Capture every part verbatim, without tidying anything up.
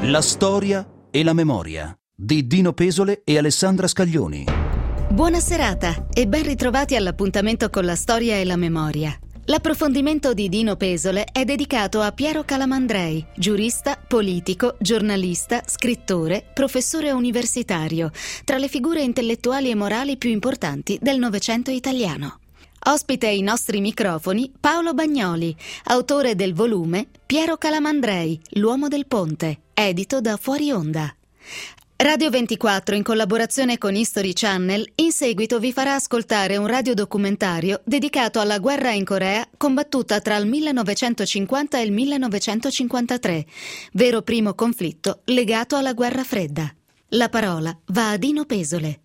La storia e la memoria di Dino Pesole e Alessandra Scaglioni. Buona serata e ben ritrovati all'appuntamento con la storia e la memoria. L'approfondimento di Dino Pesole è dedicato a Piero Calamandrei, giurista, politico, giornalista, scrittore, professore universitario, tra le figure intellettuali e morali più importanti del Novecento italiano. Ospite ai nostri microfoni Paolo Bagnoli, autore del volume Piero Calamandrei, l'uomo del ponte, edito da Fuori Onda. Radio ventiquattro, in collaborazione con History Channel, in seguito vi farà ascoltare un radiodocumentario dedicato alla guerra in Corea combattuta tra il millenovecentocinquanta e il millenovecentocinquantatré, vero primo conflitto legato alla guerra fredda. La parola va a Dino Pesole.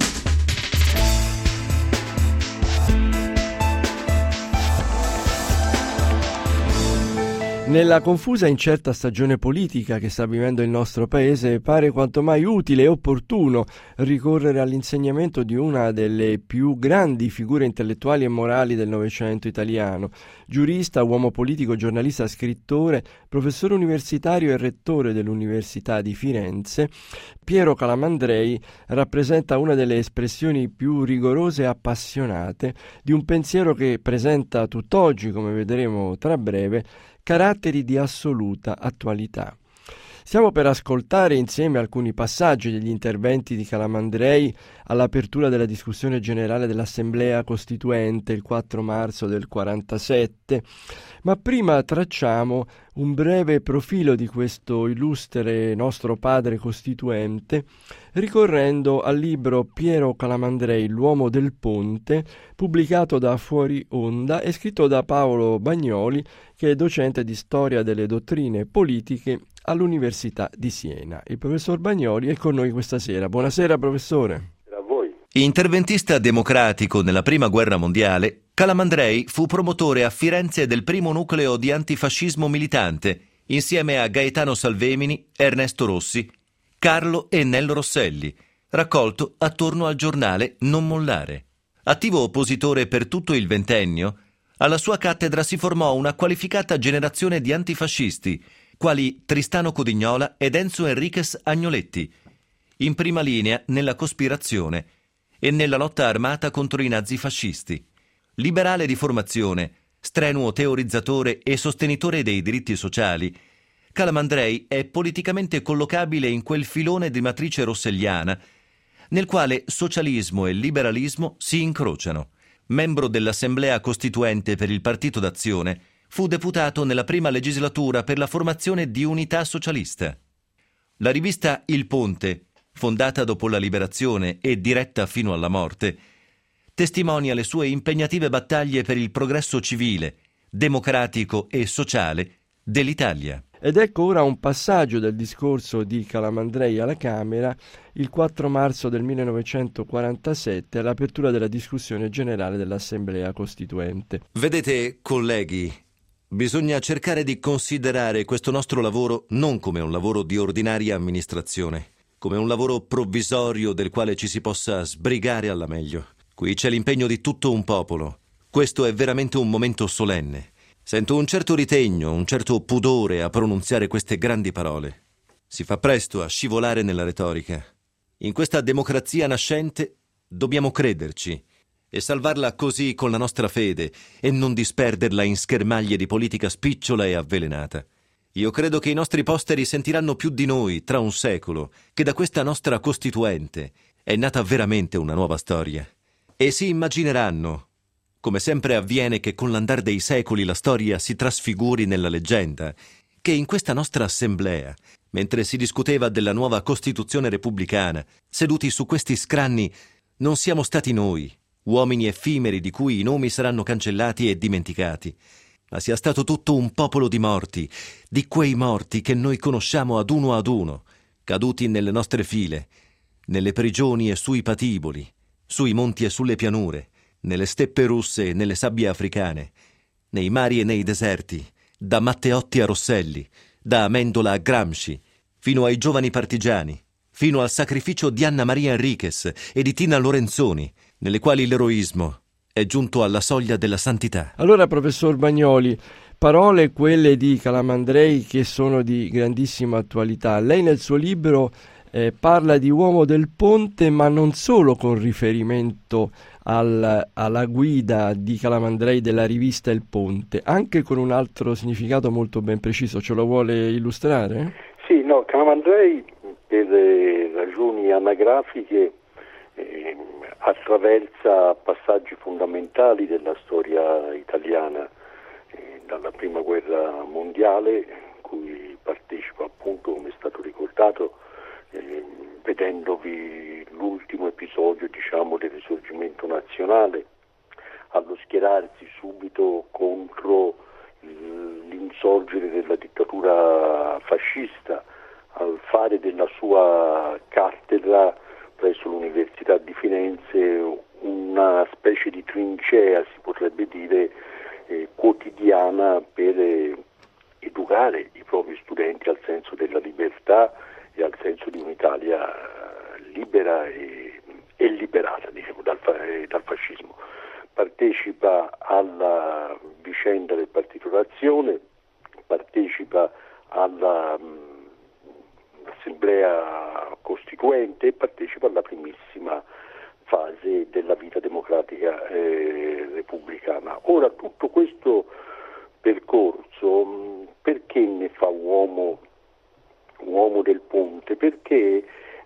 Nella confusa e incerta stagione politica che sta vivendo il nostro paese, pare quanto mai utile e opportuno ricorrere all'insegnamento di una delle più grandi figure intellettuali e morali del Novecento italiano. Giurista, uomo politico, giornalista, scrittore, professore universitario e rettore dell'Università di Firenze, Piero Calamandrei rappresenta una delle espressioni più rigorose e appassionate di un pensiero che presenta tutt'oggi, come vedremo tra breve, caratteri di assoluta attualità. Stiamo per ascoltare insieme alcuni passaggi degli interventi di Calamandrei all'apertura della discussione generale dell'Assemblea Costituente il quattro marzo del quarantasette, ma prima tracciamo un breve profilo di questo illustre nostro padre costituente ricorrendo al libro Piero Calamandrei, l'uomo del ponte, pubblicato da Fuori Onda e scritto da Paolo Bagnoli, che è docente di storia delle dottrine politiche all'Università di Siena. Il professor Bagnoli è con noi questa sera. Buonasera, professore. A voi. Interventista democratico nella Prima Guerra Mondiale, Calamandrei fu promotore a Firenze del primo nucleo di antifascismo militante, insieme a Gaetano Salvemini, Ernesto Rossi, Carlo e Nello Rosselli, raccolto attorno al giornale Non Mollare. Attivo oppositore per tutto il ventennio, alla sua cattedra si formò una qualificata generazione di antifascisti, quali Tristano Codignola ed Enzo Enriquez Agnoletti, in prima linea nella cospirazione e nella lotta armata contro i nazifascisti. Liberale di formazione, strenuo teorizzatore e sostenitore dei diritti sociali, Calamandrei è politicamente collocabile in quel filone di matrice rosselliana, nel quale socialismo e liberalismo si incrociano. Membro dell'Assemblea Costituente per il Partito d'Azione, fu deputato nella prima legislatura per la formazione di Unità Socialista. La rivista Il Ponte, fondata dopo la liberazione e diretta fino alla morte, testimonia le sue impegnative battaglie per il progresso civile, democratico e sociale dell'Italia. Ed ecco ora un passaggio del discorso di Calamandrei alla Camera il quattro marzo del millenovecentoquarantasette all'apertura della discussione generale dell'Assemblea Costituente. Vedete, colleghi, bisogna cercare di considerare questo nostro lavoro non come un lavoro di ordinaria amministrazione, come un lavoro provvisorio del quale ci si possa sbrigare alla meglio. Qui c'è l'impegno di tutto un popolo. Questo è veramente un momento solenne. Sento un certo ritegno, un certo pudore a pronunziare queste grandi parole. Si fa presto a scivolare nella retorica. In questa democrazia nascente dobbiamo crederci e salvarla così con la nostra fede e non disperderla in schermaglie di politica spicciola e avvelenata. Io credo che i nostri posteri sentiranno più di noi tra un secolo che da questa nostra Costituente è nata veramente una nuova storia. E si immagineranno, come sempre avviene che con l'andar dei secoli la storia si trasfiguri nella leggenda, che in questa nostra assemblea, mentre si discuteva della nuova Costituzione repubblicana, seduti su questi scranni, non siamo stati noi, uomini effimeri di cui i nomi saranno cancellati e dimenticati, ma sia stato tutto un popolo di morti, di quei morti che noi conosciamo ad uno ad uno, caduti nelle nostre file, nelle prigioni e sui patiboli, sui monti e sulle pianure, nelle steppe russe e nelle sabbie africane, nei mari e nei deserti, da Matteotti a Rosselli, da Amendola a Gramsci, fino ai giovani partigiani, fino al sacrificio di Anna Maria Enriquez e di Tina Lorenzoni, nelle quali l'eroismo è giunto alla soglia della santità. Allora, professor Bagnoli, parole, quelle di Calamandrei, che sono di grandissima attualità. Lei nel suo libro eh, parla di uomo del ponte, ma non solo con riferimento al, alla guida di Calamandrei della rivista Il Ponte, anche con un altro significato molto ben preciso. Ce lo vuole illustrare? Sì, no, Calamandrei per eh, ragioni anagrafiche eh, attraversa passaggi fondamentali della storia italiana, eh, dalla prima guerra mondiale, cui partecipa appunto, come è stato ricordato, eh, vedendovi l'ultimo episodio, diciamo, del risorgimento nazionale, allo schierarsi subito contro l'insorgere della dittatura fascista, al fare della sua cattedra presso l'Università di Firenze una specie di trincea, si potrebbe dire, eh, quotidiana per eh, educare i propri studenti al senso della libertà e al senso di un'Italia libera e, e liberata, diciamo, dal, eh, dal fascismo. Partecipa alla vicenda del Partito d'Azione, partecipa alla mh, Assemblea Costituente e partecipa alla primissima fase della vita democratica eh, repubblicana. Ora, tutto questo percorso, mh, perché ne fa uomo, uomo del ponte? Perché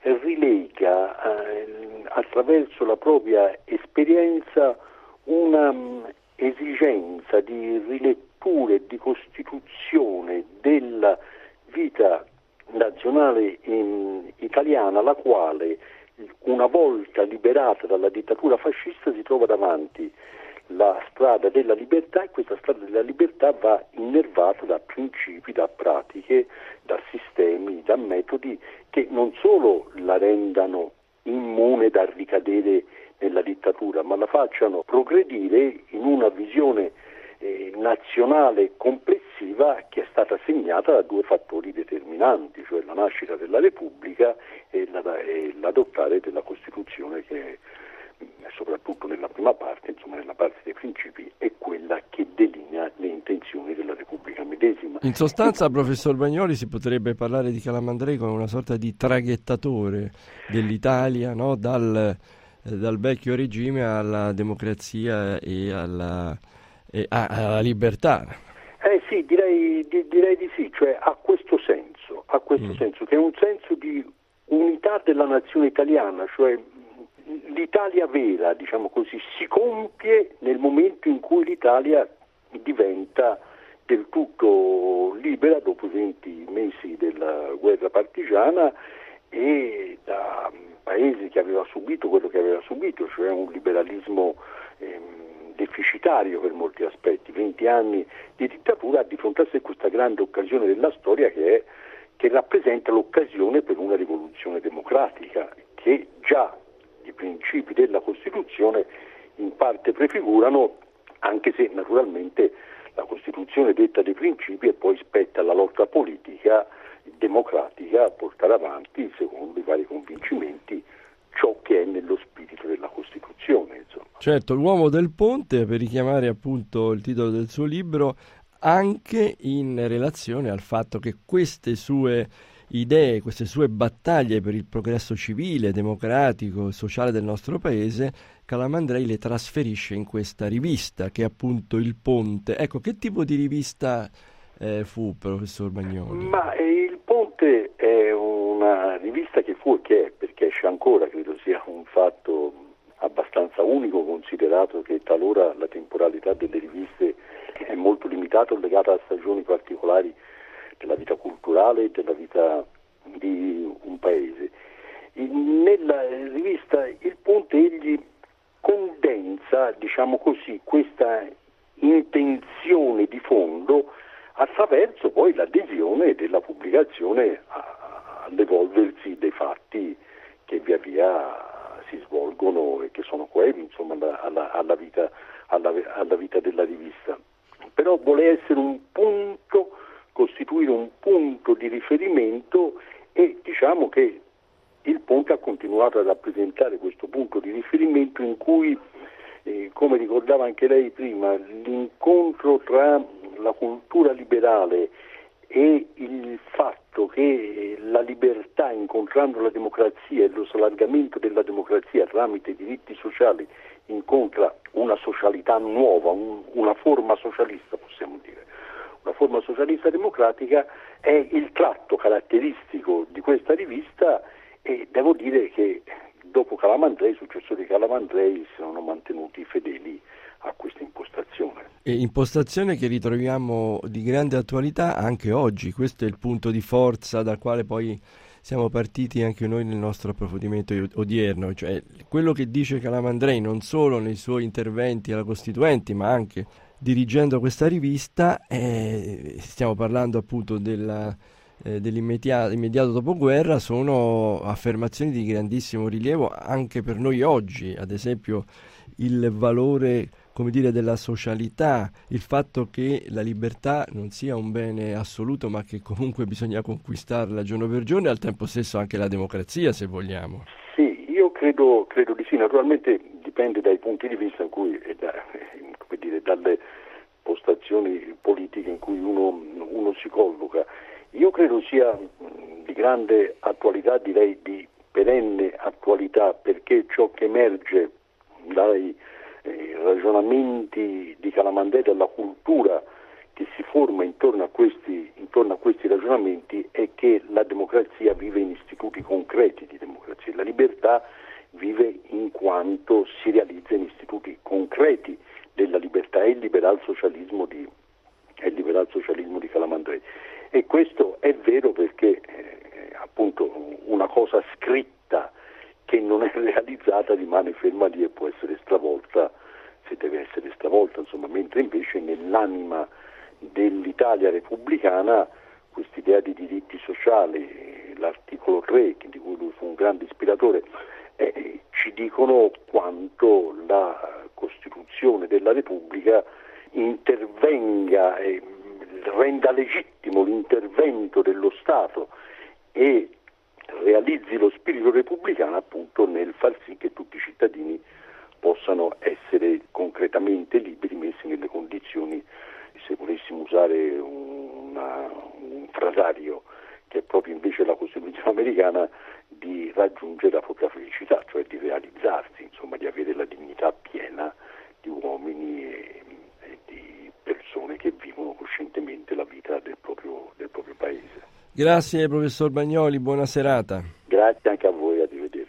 rilega eh, attraverso la propria esperienza una um, esigenza di rilettura e di costituzione della vita nazionale in, italiana, la quale, una volta liberata dalla dittatura fascista, si trova davanti la strada della libertà, e questa strada della libertà va innervata da principi, da pratiche, da sistemi, da metodi che non solo la rendano immune da ricadere nella dittatura, ma la facciano progredire in una visione eh, nazionale complessiva che è stata segnata da due fattori determinanti, cioè la nascita della Repubblica e, la, e l'adottare della Costituzione, che soprattutto nella prima parte, insomma nella parte dei principi, è quella che delinea le intenzioni della Repubblica medesima. In sostanza, professor Bagnoli, si potrebbe parlare di Calamandrei come una sorta di traghettatore dell'Italia, no? dal, dal vecchio regime alla democrazia e alla, e a, alla libertà. Eh sì, direi, di, direi di sì, cioè ha questo senso, ha questo mm. senso, che è un senso di unità della nazione italiana, cioè l'Italia vera, diciamo così, si compie nel momento in cui l'Italia diventa del tutto libera dopo i venti mesi della guerra partigiana e da paese che aveva subito quello che aveva subito, cioè un liberalismo ehm, deficitario per molti aspetti, venti anni di dittatura, ha di fronte a sé questa grande occasione della storia che, è, che rappresenta l'occasione per una rivoluzione democratica che già i principi della Costituzione in parte prefigurano, anche se naturalmente la Costituzione detta dei principi e poi spetta alla lotta politica democratica a portare avanti, secondo i vari convincimenti, ciò che è nello spirito della Costituzione. Insomma. Certo, l'uomo del ponte, per richiamare appunto il titolo del suo libro, anche in relazione al fatto che queste sue idee, queste sue battaglie per il progresso civile, democratico e sociale del nostro paese, Calamandrei le trasferisce in questa rivista che è appunto Il Ponte. Ecco, che tipo di rivista eh, fu, professor Bagnoli? Ma eh, Il Ponte è una rivista che fu e che è, perché esce ancora, credo sia un fatto abbastanza unico, considerato che talora la temporalità delle riviste è molto limitata, legata a stagioni particolari della vita culturale e della vita di un paese. Nella rivista Il Ponte egli condensa, diciamo così, questa intenzione di fondo attraverso poi l'adesione della pubblicazione all'evolversi dei fatti che via via si svolgono e che sono coevi, insomma, alla, alla, alla, vita, alla, alla vita della rivista. Però vuole essere un punto, costituire un punto di riferimento, e diciamo che Il Ponte ha continuato a rappresentare questo punto di riferimento in cui, eh, come ricordava anche lei prima, l'incontro tra la cultura liberale e il fatto che la libertà, incontrando la democrazia e lo allargamento della democrazia tramite i diritti sociali, incontra una socialità nuova, un, una forma socialista, possiamo dire, una forma socialista democratica, è il tratto caratteristico di questa rivista, e devo dire che dopo Calamandrei, i successori di Calamandrei si sono mantenuti fedeli a questa impostazione. E impostazione che ritroviamo di grande attualità anche oggi. Questo è il punto di forza dal quale poi siamo partiti anche noi nel nostro approfondimento odierno, cioè quello che dice Calamandrei non solo nei suoi interventi alla Costituenti, ma anche dirigendo questa rivista. Eh, stiamo parlando appunto della, eh, dell'immediato dopoguerra, sono affermazioni di grandissimo rilievo anche per noi oggi, ad esempio il valore, come dire, della socialità, il fatto che la libertà non sia un bene assoluto, ma che comunque bisogna conquistarla giorno per giorno, e al tempo stesso anche la democrazia, se vogliamo. Sì, io credo, credo di sì, naturalmente dipende dai punti di vista in cui, e da, come dire, dalle postazioni politiche in cui uno, uno si colloca. Io credo sia di grande attualità, direi di perenne attualità, perché ciò che emerge dai eh, ragionamenti di Calamandrei, dalla cultura che si forma intorno a questi intorno a questi ragionamenti, è che la democrazia vive in istituti concreti di democrazia, la libertà vive in quanto si realizza in istituti concreti della libertà, è il liberal socialismo di è il liberal socialismo di Calamandrei. E questo è vero perché eh, appunto una cosa scritta che non è realizzata rimane ferma lì e può essere stravolta se deve essere stravolta, insomma, mentre invece nell'anima dell'Italia repubblicana quest'idea di diritti sociali, l'articolo tre, di cui lui fu un grande ispiratore, eh, ci dicono quanto la Costituzione della Repubblica intervenga e renda legittimo l'intervento dello Stato e realizzi lo spirito repubblicano appunto nel far sì che tutti i cittadini possano essere concretamente liberi, messi nelle condizioni, se volessimo usare una, un frasario che è proprio invece la Costituzione americana, di raggiungere la propria felicità, cioè di realizzarsi, insomma di avere la dignità piena di uomini e, e di persone che vivono coscientemente la vita del proprio, del proprio paese. Grazie professor Bagnoli, buona serata. Grazie anche a voi, arrivederci.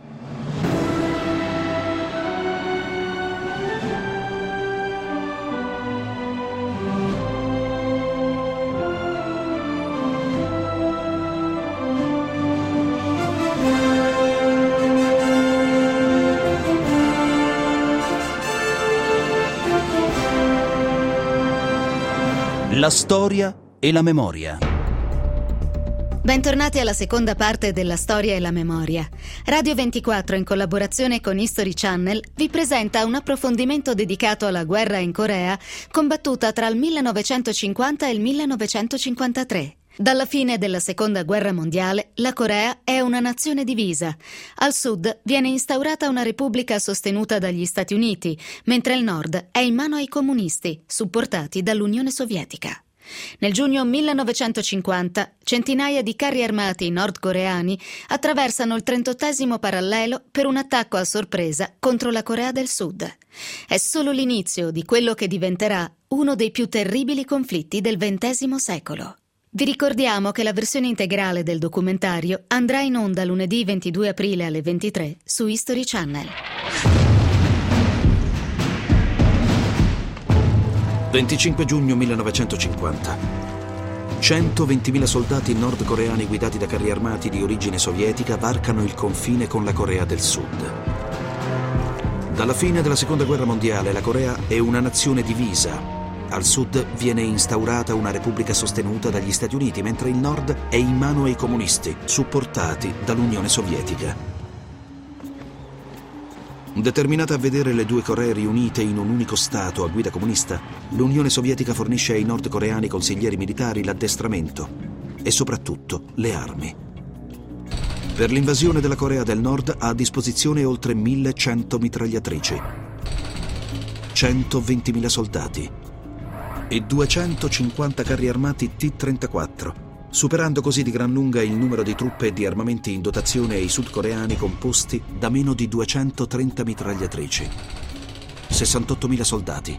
La storia e la memoria. Bentornati alla seconda parte della Storia e la Memoria. Radio ventiquattro, in collaborazione con History Channel, vi presenta un approfondimento dedicato alla guerra in Corea, combattuta tra il millenovecentocinquanta e il millenovecentocinquantatré. Dalla fine della Seconda Guerra Mondiale, la Corea è una nazione divisa. Al sud viene instaurata una repubblica sostenuta dagli Stati Uniti, mentre il nord è in mano ai comunisti, supportati dall'Unione Sovietica. Nel giugno millenovecentocinquanta, centinaia di carri armati nordcoreani attraversano il trentottesimo parallelo per un attacco a sorpresa contro la Corea del Sud. È solo l'inizio di quello che diventerà uno dei più terribili conflitti del ventesimo secolo. Vi ricordiamo che la versione integrale del documentario andrà in onda lunedì ventidue aprile alle ventitré su History Channel. venticinque giugno millenovecentocinquanta. centoventimila soldati nordcoreani guidati da carri armati di origine sovietica varcano il confine con la Corea del Sud. Dalla fine della Seconda Guerra Mondiale la Corea è una nazione divisa. Al sud viene instaurata una repubblica sostenuta dagli Stati Uniti, mentre il nord è in mano ai comunisti, supportati dall'Unione Sovietica. Determinata a vedere le due Coree riunite in un unico Stato a guida comunista, l'Unione Sovietica fornisce ai nordcoreani consiglieri militari l'addestramento e soprattutto le armi. Per l'invasione della Corea del Nord ha a disposizione oltre millecento mitragliatrici, centoventimila soldati, e duecentocinquanta carri armati T trentaquattro, superando così di gran lunga il numero di truppe e di armamenti in dotazione ai sudcoreani composti da meno di duecentotrenta mitragliatrici, sessantottomila soldati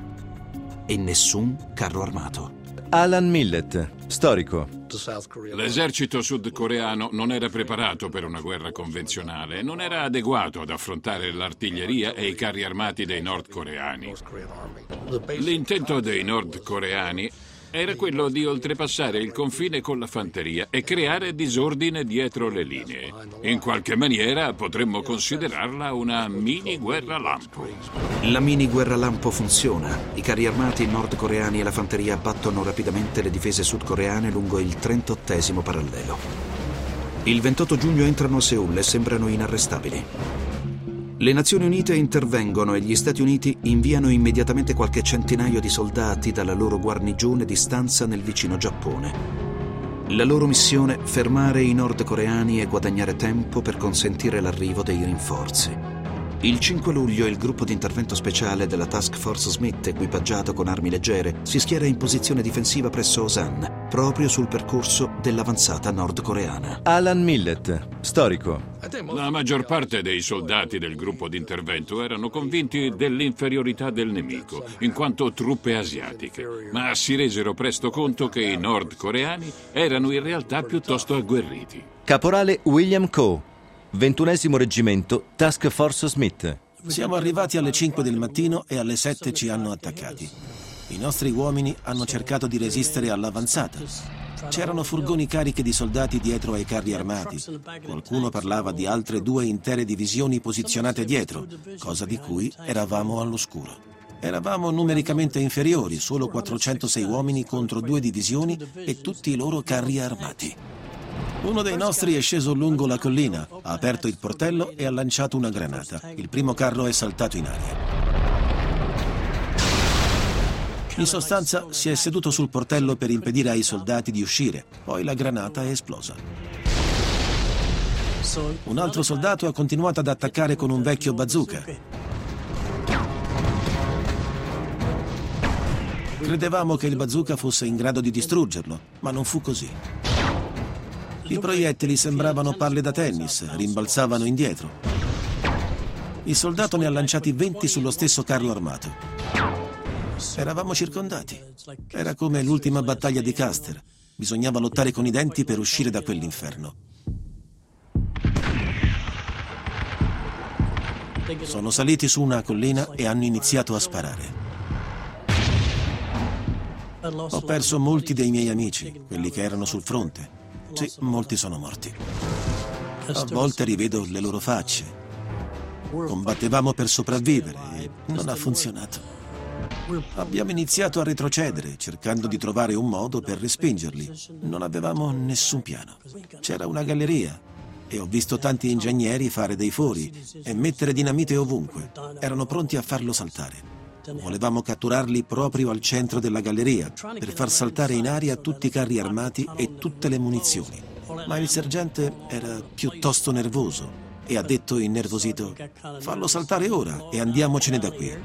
e nessun carro armato. Alan Millett, storico. L'esercito sudcoreano non era preparato per una guerra convenzionale, non era adeguato ad affrontare l'artiglieria e i carri armati dei nordcoreani. L'intento dei nordcoreani era quello di oltrepassare il confine con la fanteria e creare disordine dietro le linee. In qualche maniera potremmo considerarla una mini guerra lampo. La mini guerra lampo funziona. I carri armati nordcoreani e la fanteria battono rapidamente le difese sudcoreane lungo il trentottesimo parallelo. Il ventotto giugno entrano a Seul e sembrano inarrestabili. Le Nazioni Unite intervengono e gli Stati Uniti inviano immediatamente qualche centinaio di soldati dalla loro guarnigione di stanza nel vicino Giappone. La loro missione: fermare i nordcoreani e guadagnare tempo per consentire l'arrivo dei rinforzi. Il cinque luglio il gruppo di intervento speciale della Task Force Smith, equipaggiato con armi leggere, si schiera in posizione difensiva presso Osan, proprio sul percorso dell'avanzata nordcoreana. Alan Millett, storico. La maggior parte dei soldati del gruppo di intervento erano convinti dell'inferiorità del nemico, in quanto truppe asiatiche, ma si resero presto conto che i nordcoreani erano in realtà piuttosto agguerriti. Caporale William Coe, ventunesimo reggimento, Task Force Smith. Siamo arrivati alle cinque del mattino e alle sette ci hanno attaccati. I nostri uomini hanno cercato di resistere all'avanzata. C'erano furgoni cariche di soldati dietro ai carri armati. Qualcuno parlava di altre due intere divisioni posizionate dietro, cosa di cui eravamo all'oscuro. Eravamo numericamente inferiori, solo quattrocentosei uomini contro due divisioni e tutti i loro carri armati. Uno dei nostri è sceso lungo la collina, ha aperto il portello e ha lanciato una granata. Il primo carro è saltato in aria. In sostanza, si è seduto sul portello per impedire ai soldati di uscire, poi la granata è esplosa. Un altro soldato ha continuato ad attaccare con un vecchio bazooka. Credevamo che il bazooka fosse in grado di distruggerlo, ma non fu così. I proiettili sembravano palle da tennis, rimbalzavano indietro. Il soldato ne ha lanciati venti sullo stesso carro armato. Eravamo circondati. Era come l'ultima battaglia di Custer. Bisognava lottare con i denti per uscire da quell'inferno. Sono saliti su una collina e hanno iniziato a sparare. Ho perso molti dei miei amici, quelli che erano sul fronte. Sì, molti sono morti. A volte rivedo le loro facce. Combattevamo per sopravvivere e non ha funzionato. Abbiamo iniziato a retrocedere, cercando di trovare un modo per respingerli. Non avevamo nessun piano. C'era una galleria e ho visto tanti ingegneri fare dei fori e mettere dinamite ovunque. Erano pronti a farlo saltare. Volevamo catturarli proprio al centro della galleria per far saltare in aria tutti i carri armati e tutte le munizioni. Ma il sergente era piuttosto nervoso e ha detto innervosito: fallo saltare ora e andiamocene da qui.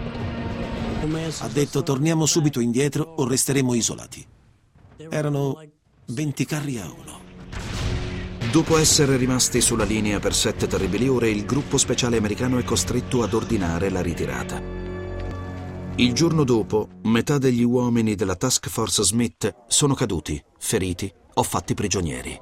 Ha detto: torniamo subito indietro o resteremo isolati. Erano venti carri a uno. Dopo essere rimasti sulla linea per sette terribili ore, il gruppo speciale americano è costretto ad ordinare la ritirata. Il giorno dopo, metà degli uomini della Task Force Smith sono caduti, feriti o fatti prigionieri.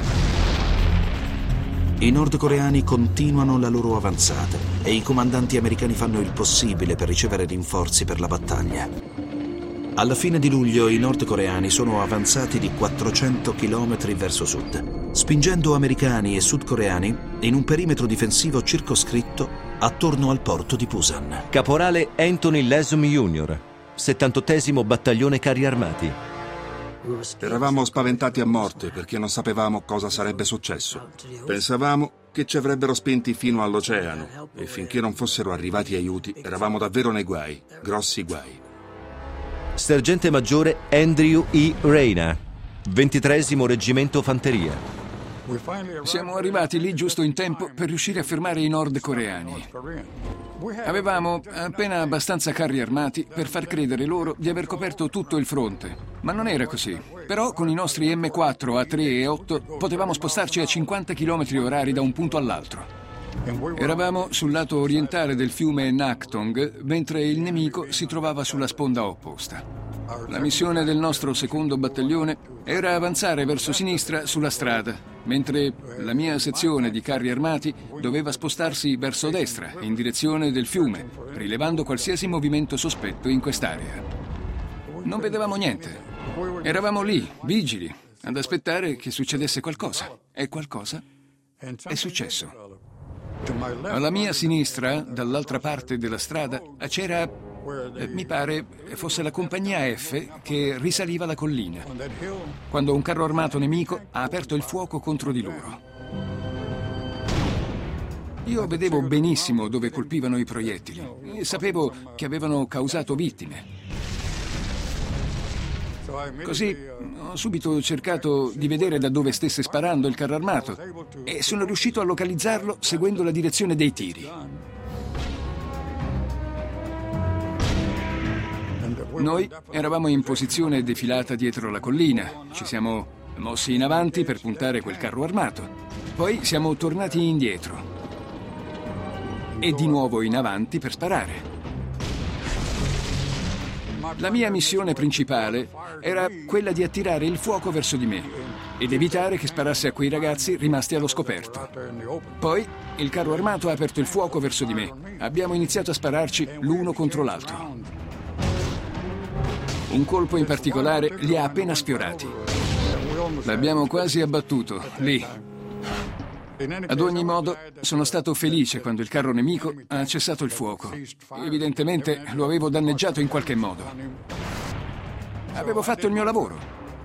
I nordcoreani continuano la loro avanzata e i comandanti americani fanno il possibile per ricevere rinforzi per la battaglia. Alla fine di luglio i nordcoreani sono avanzati di quattrocento chilometri verso sud, spingendo americani e sudcoreani in un perimetro difensivo circoscritto attorno al porto di Pusan. Caporale Anthony Lasom junior, settantottesimo battaglione carri armati. Eravamo spaventati a morte perché non sapevamo cosa sarebbe successo. Pensavamo che ci avrebbero spinti fino all'oceano e finché non fossero arrivati aiuti eravamo davvero nei guai, grossi guai. Sergente maggiore Andrew E. Reina, ventitreesimo reggimento fanteria. Siamo arrivati lì giusto in tempo per riuscire a fermare i nordcoreani. Avevamo appena abbastanza carri armati per far credere loro di aver coperto tutto il fronte, ma non era così. Però con i nostri emme quattro, A tre e otto potevamo spostarci a cinquanta chilometri orari da un punto all'altro. Eravamo sul lato orientale del fiume Naktong, mentre il nemico si trovava sulla sponda opposta. La missione del nostro secondo battaglione era avanzare verso sinistra sulla strada, mentre la mia sezione di carri armati doveva spostarsi verso destra, in direzione del fiume, rilevando qualsiasi movimento sospetto in quest'area. Non vedevamo niente. Eravamo lì, vigili, ad aspettare che succedesse qualcosa. E qualcosa è successo. Alla mia sinistra, dall'altra parte della strada, c'era, eh, mi pare, fosse la compagnia F che risaliva la collina, quando un carro armato nemico ha aperto il fuoco contro di loro. Io vedevo benissimo dove colpivano i proiettili e sapevo che avevano causato vittime. Così ho subito cercato di vedere da dove stesse sparando il carro armato e sono riuscito a localizzarlo seguendo la direzione dei tiri. Noi eravamo in posizione defilata dietro la collina, ci siamo mossi in avanti per puntare quel carro armato, poi siamo tornati indietro e di nuovo in avanti per sparare. La mia missione principale era quella di attirare il fuoco verso di me ed evitare che sparasse a quei ragazzi rimasti allo scoperto. Poi il carro armato ha aperto il fuoco verso di me. Abbiamo iniziato a spararci l'uno contro l'altro. Un colpo in particolare li ha appena sfiorati. L'abbiamo quasi abbattuto, lì. Ad ogni modo, sono stato felice quando il carro nemico ha cessato il fuoco. Evidentemente lo avevo danneggiato in qualche modo. Avevo fatto il mio lavoro.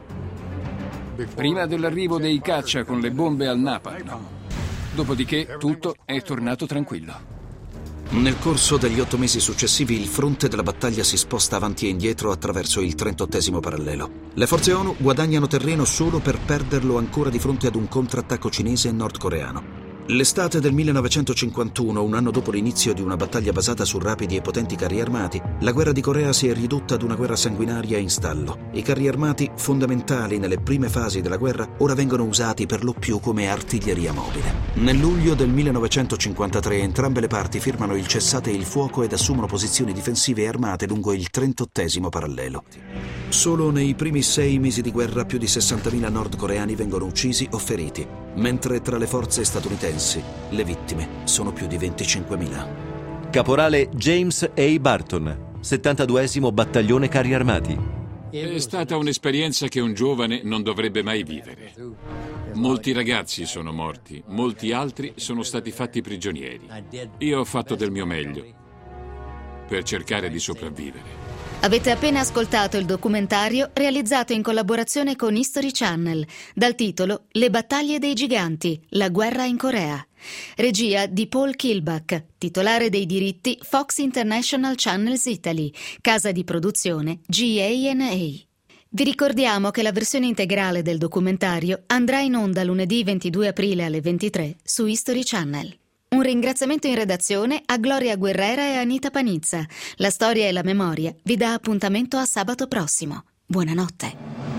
Prima dell'arrivo dei caccia con le bombe al napalm. Dopodiché tutto è tornato tranquillo. Nel corso degli otto mesi successivi il fronte della battaglia si sposta avanti e indietro attraverso il trentottesimo parallelo. Le forze ONU guadagnano terreno solo per perderlo ancora di fronte ad un contrattacco cinese e nordcoreano. L'estate del millenovecentocinquantuno, un anno dopo l'inizio di una battaglia basata su rapidi e potenti carri armati, la guerra di Corea si è ridotta ad una guerra sanguinaria in stallo. I carri armati, fondamentali nelle prime fasi della guerra, ora vengono usati per lo più come artiglieria mobile. Nel luglio del millenovecentocinquantatré entrambe le parti firmano il cessate il fuoco ed assumono posizioni difensive e armate lungo il trentottesimo parallelo. Solo nei primi sei mesi di guerra più di sessantamila nordcoreani vengono uccisi o feriti, mentre tra le forze statunitensi le vittime sono più di venticinquemila. Caporale James A. Barton, settantaduesimo Battaglione Carri Armati. È stata un'esperienza che un giovane non dovrebbe mai vivere. Molti ragazzi sono morti, molti altri sono stati fatti prigionieri. Io ho fatto del mio meglio per cercare di sopravvivere. Avete appena ascoltato il documentario realizzato in collaborazione con History Channel dal titolo Le battaglie dei giganti, la guerra in Corea. Regia di Paul Kilbach, titolare dei diritti Fox International Channels Italy, casa di produzione G A N A. Vi ricordiamo che la versione integrale del documentario andrà in onda lunedì ventidue aprile alle ventitré su History Channel. Un ringraziamento in redazione a Gloria Guerrera e Anita Panizza. La storia e la memoria vi dà appuntamento a sabato prossimo. Buonanotte.